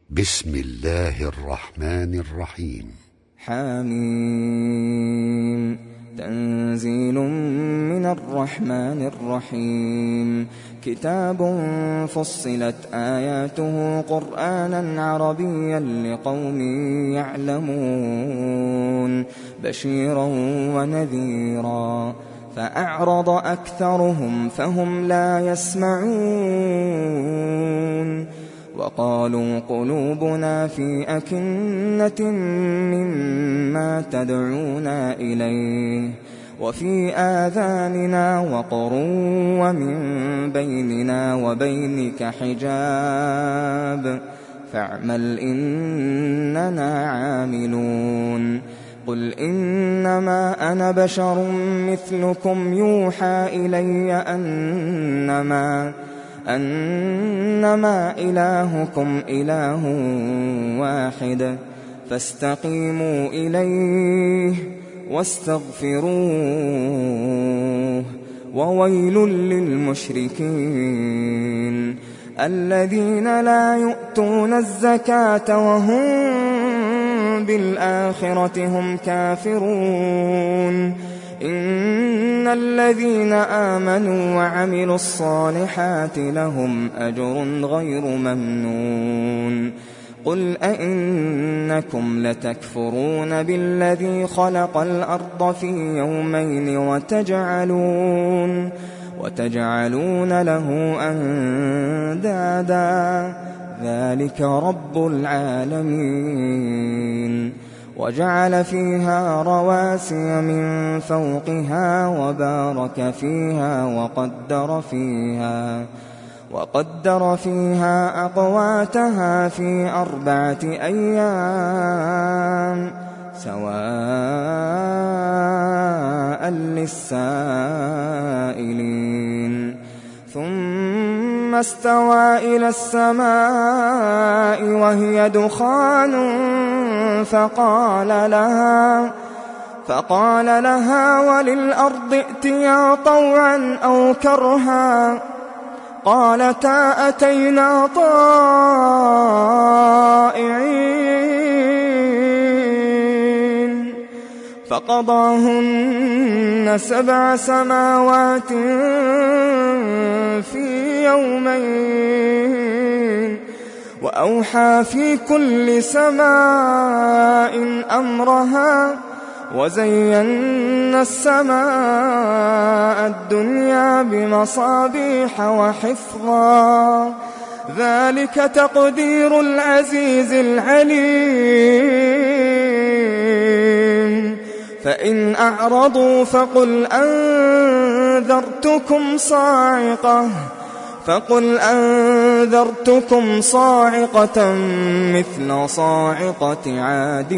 بسم الله الرحمن الرحيم. حميم. تنزيل من الرحمن الرحيم. كتاب فصلت آياته قرآنا عربيا لقوم يعلمون بشيرا ونذيرا فأعرض أكثرهم فهم لا يسمعون وقالوا قلوبنا في أكنة مما تدعونا إليه وفي آذاننا وقر ومن بيننا وبينك حجاب فاعمل إننا عاملون. قل إنما أنا بشر مثلكم يوحى إلي أنما إلهكم إله واحد فاستقيموا إليه واستغفروه وويل للمشركين الذين لا يؤتون الزكاة وهم بالآخرة هم كافرون. إن الذين آمنوا وعملوا الصالحات لهم أجر غير ممنون. قل أئنكم لتكفرون بالذي خلق الأرض في يومين وتجعلون له أندادا ذلك رب العالمين. وجعل فيها رواسي من فوقها وبارك فيها وقدر فيها أقواتها في 4 أيام سواء للسائلين. ثم استوى إلى السماء وهي دخان فقال لها وللأرض ائتيا طوعا أو كرها قالتا أتينا طائعين. فقضاهن 7 سماوات في يومين وأوحى في كل سماء أمرها وزينا السماء الدنيا بمصابيح وحفظا ذلك تقدير العزيز العليم. فإن أعرضوا فقل أنذرتكم صاعقة مثل صاعقة عاد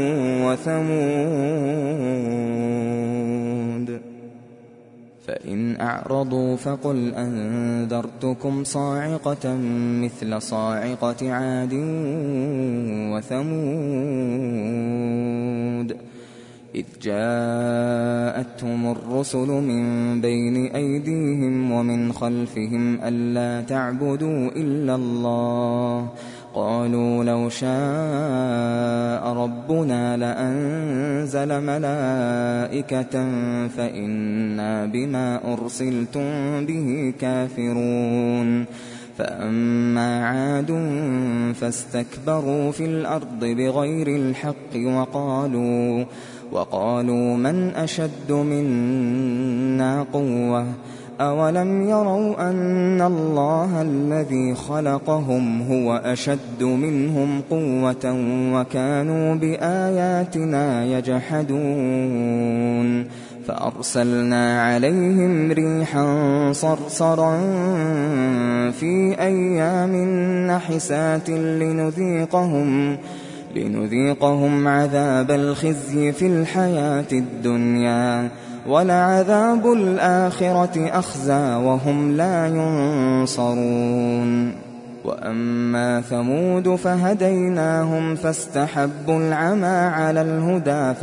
وثمود. فإن أعرضوا فقل أنذرتكم صاعقة مثل صاعقة عاد وثمود إذ جاءتهم الرسل من بين أيديهم ومن خلفهم ألا تعبدوا إلا الله قالوا لو شاء ربنا لأنزل ملائكة فإنا بما أرسلتم به كافرون. فأما عاد فاستكبروا في الأرض بغير الحق وقالوا من أشد منا قوة أولم يروا أن الله الذي خلقهم هو أشد منهم قوة وكانوا بآياتنا يجحدون. فأرسلنا عليهم ريحا صرصرا في أيام نحسات لنذيقهم عذاب الخزي في الحياة الدنيا ولعذاب الآخرة أخزى وهم لا ينصرون. وأما ثمود فهديناهم فاستحبوا العمى على الهدى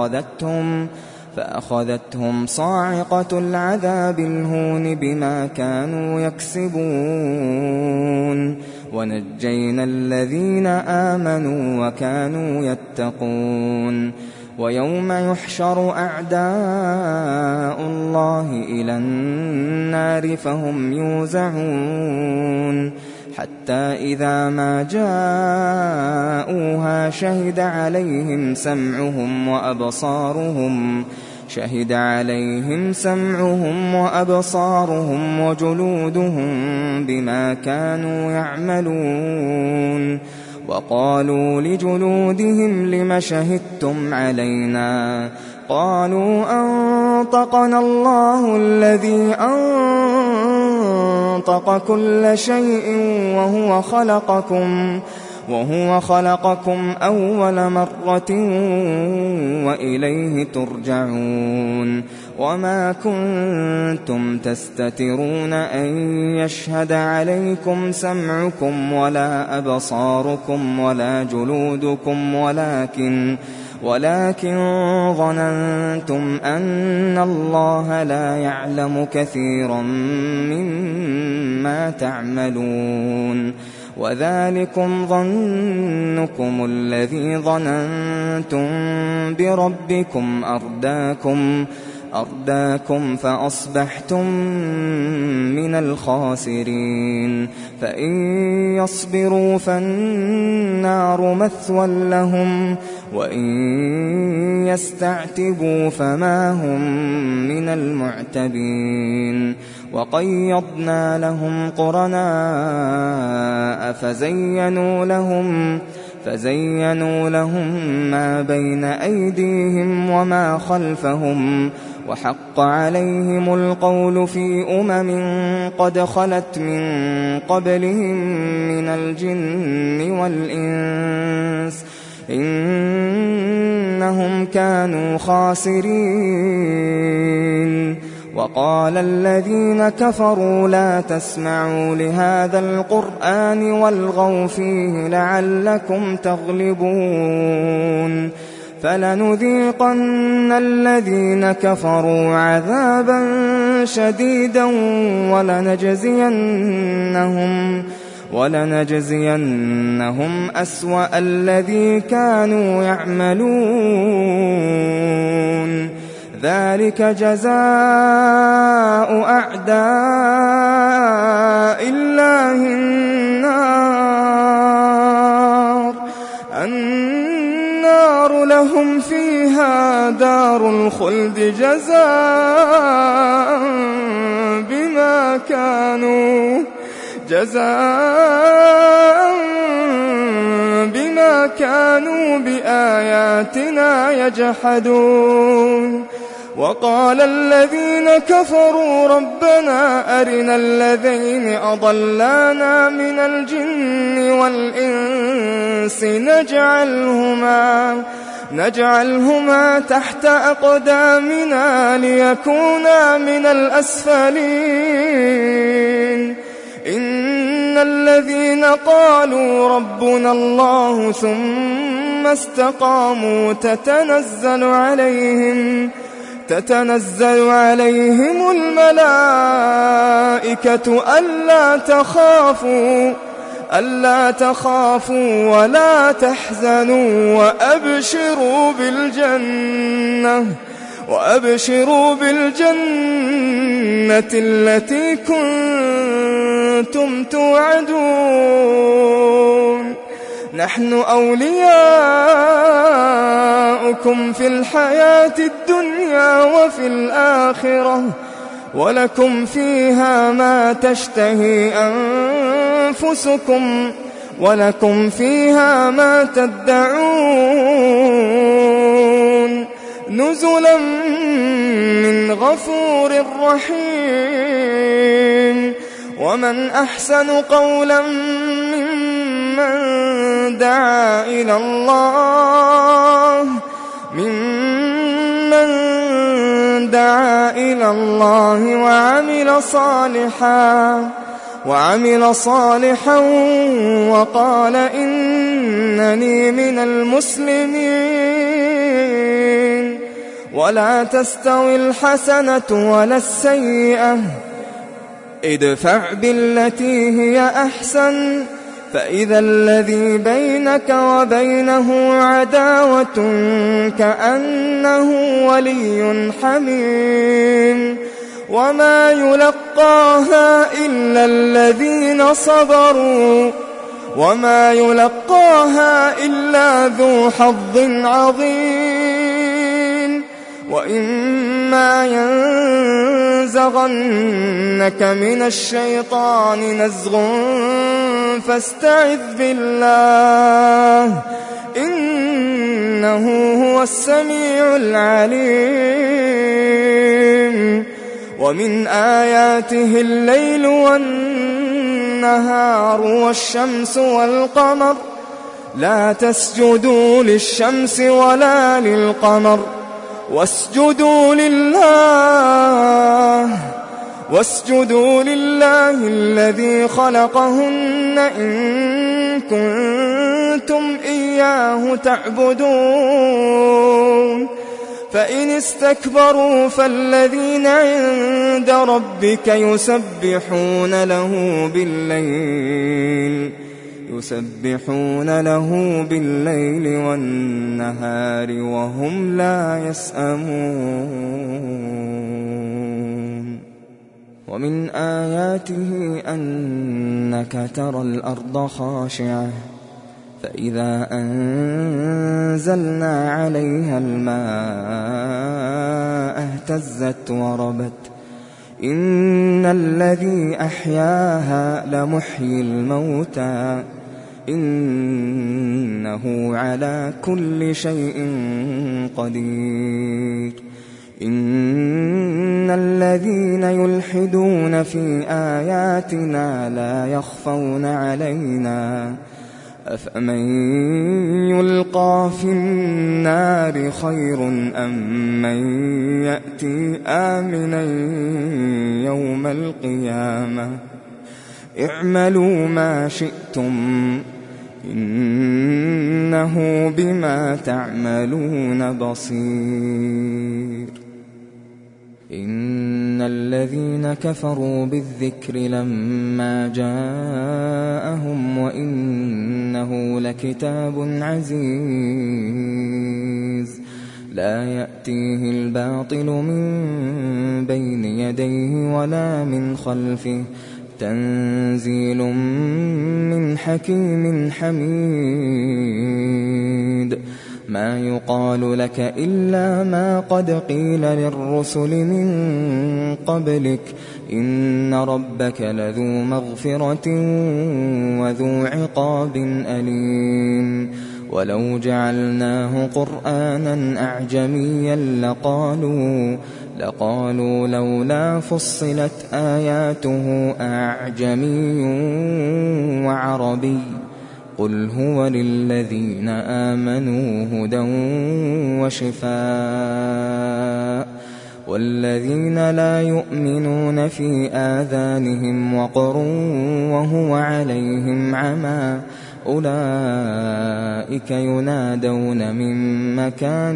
فأخذتهم صاعقة العذاب الهون بما كانوا يكسبون ونجينا الذين آمنوا وكانوا يتقون ويوم يحشر أعداء الله إلى النار فهم يوزعون حتى إذا ما جاءوها شهد عليهم سمعهم وأبصارهم وجلودهم بما كانوا يعملون وقالوا لجلودهم لم شهدتم علينا قالوا أنطقنا الله الذي أنطق كل شيء وهو خلقكم أول مرة وإليه ترجعون وما كنتم تستترون أن يشهد عليكم سمعكم ولا أبصاركم ولا جلودكم ولكن ظننتم أن الله لا يعلم كثيرا مما تعملون وذلكم ظنكم الذي ظننتم بربكم أرداكم فأصبحتم من الخاسرين فإن يصبروا فالنار مثوى لهم وإن يستعتبوا فما هم من المعتبين وقيضنا لهم قرناء فزينوا لهم ما بين أيديهم وما خلفهم وحق عليهم القول في قد خلت من قبلهم من الجن والإنس إنهم كانوا خاسرين وقال الذين كفروا لا تسمعوا لهذا القرآن والغوا فيه لعلكم تغلبون فلنذيقن الذين كفروا عذابا شديدا ولنجزينهم أسوأ الذي كانوا يعملون ذلك جزاء أعداء الله النار لهم فيها دار الخلد جزاء بما كانوا بآياتنا يجحدون وقال الذين كفروا ربنا أرنا الذين أضلانا من الجن والإنس نجعلهما تحت أقدامنا ليكونا من الأسفلين إن الذين قالوا ربنا الله ثم استقاموا تتنزل عليهم الملائكة ألا تخافوا ولا تحزنوا وأبشروا بالجنة التي كنتم توعدون نحن أولياؤكم في الحياة الدنيا وفي الآخرة ولكم فيها ما تشتهي أنفسكم ولكم فيها ما تدعون نزلا من غفور رحيم ومن أحسن قولا ممن دعا إلى الله وعمل صالحا وقال إنني من المسلمين ولا تستوي الحسنة ولا السيئة ادفع بالتي هي أحسن فإذا الذي بينك وبينه عداوة كأنه ولي حميم وما يلقاها إلا الذين صبروا وما يلقاها إلا ذو حظ عظيم وإما ينزغنك من الشيطان نزغ فاستعذ بالله إنه هو السميع العليم ومن آياته الليل والنهار والشمس والقمر لا تسجدوا للشمس ولا للقمر واسجدوا لله الذي خلقهن إن كنتم إياه تعبدون فإن استكبروا فالذين عند ربك يسبحون له بالليل والنهار وهم لا يسأمون ومن آياته أنك ترى الأرض خاشعة فإذا أنزلنا عليها الماء اهتزت وربت إن الذي أحياها لمحيي الموتى إنه على كل شيء قدير إن الذين يلحدون في آياتنا لا يخفون علينا أفمن يلقى في النار خير أم من يأتي آمنا يوم القيامة اعملوا ما شئتم إنه بما تعملون بصير إن الذين كفروا بالذكر لما جاءهم وإنه لكتاب عزيز لا يأتيه الباطل من بين يديه ولا من خلفه تنزيل من حكيم حميد ما يقال لك إلا ما قد قيل للرسل من قبلك إن ربك لذو مغفرة وذو عقاب أليم ولو جعلناه قرآنا أعجميا لقالوا لولا فصلت آياته أعجمي وعربي قل هو للذين آمنوا هدى وشفاء والذين لا يؤمنون في آذانهم وقر وهو عليهم عمى أولئك ينادون من مكان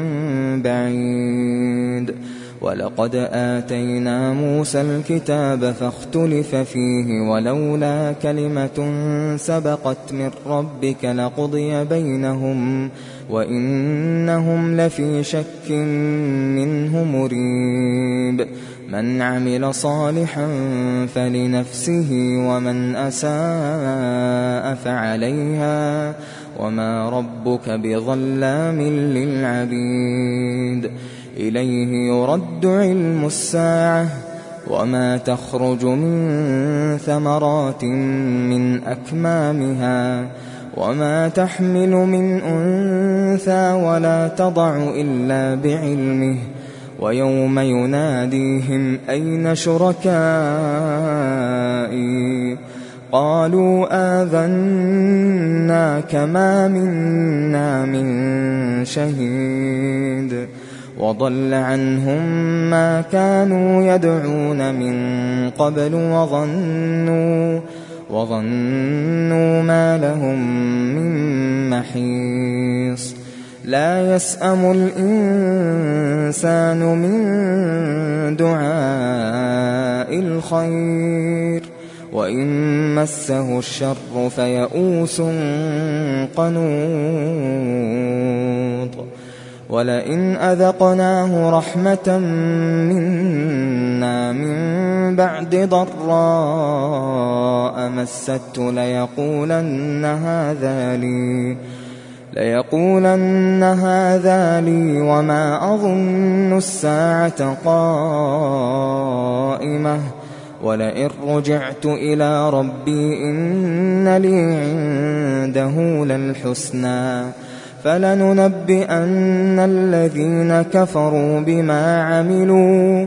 بعيد ولقد آتينا موسى الكتاب فاختلف فيه ولولا كلمة سبقت من ربك لقضي بينهم وإنهم لفي شك منه مريب من عمل صالحا فلنفسه ومن أساء فعليها وما ربك بظلام للعبيد إليه يرد علم الساعة وما تخرج من ثمرات من أكمامها وما تحمل من أنثى ولا تضع إلا بعلمه ويوم يناديهم أين شركائي قالوا آذناك ما منا من شهيد وضل عنهم ما كانوا يدعون من قبل وظنوا ما لهم من محيص لا يسأم الإنسان من دعاء الخير وإن مسه الشر فيئوس قنوط ولئن أذقناه رحمة منا من بعد ضراء مسته ليقولن هذا لي وما أظن الساعة قائمة ولئن رجعت إلى ربي إن لي عنده للحسنى فلننبئن الذين كفروا بما عملوا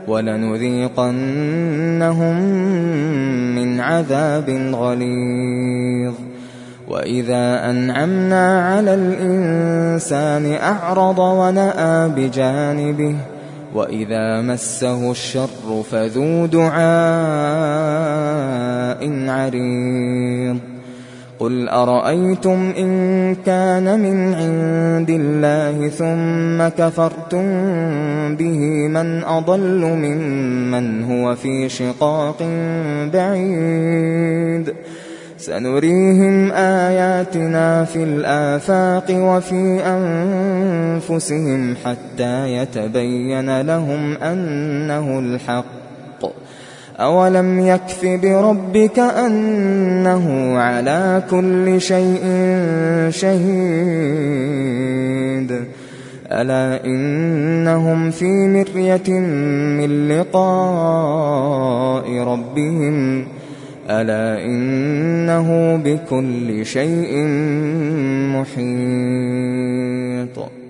ولنذيقنهم من عذاب غليظ وإذا أنعمنا على الإنسان أعرض ونأى بجانبه وإذا مسه الشر فذو دعاء عريض قل أرأيتم إن كان من عند الله ثم كفرتم به من أضل ممن هو في شقاق بعيد سنريهم آياتنا في الآفاق وفي أنفسهم حتى يتبين لهم أنه الحق أولم يكف بربك أنه على كل شيء شهيد ألا إنهم في مرية من لقاء ربهم ألا إنه بكل شيء محيط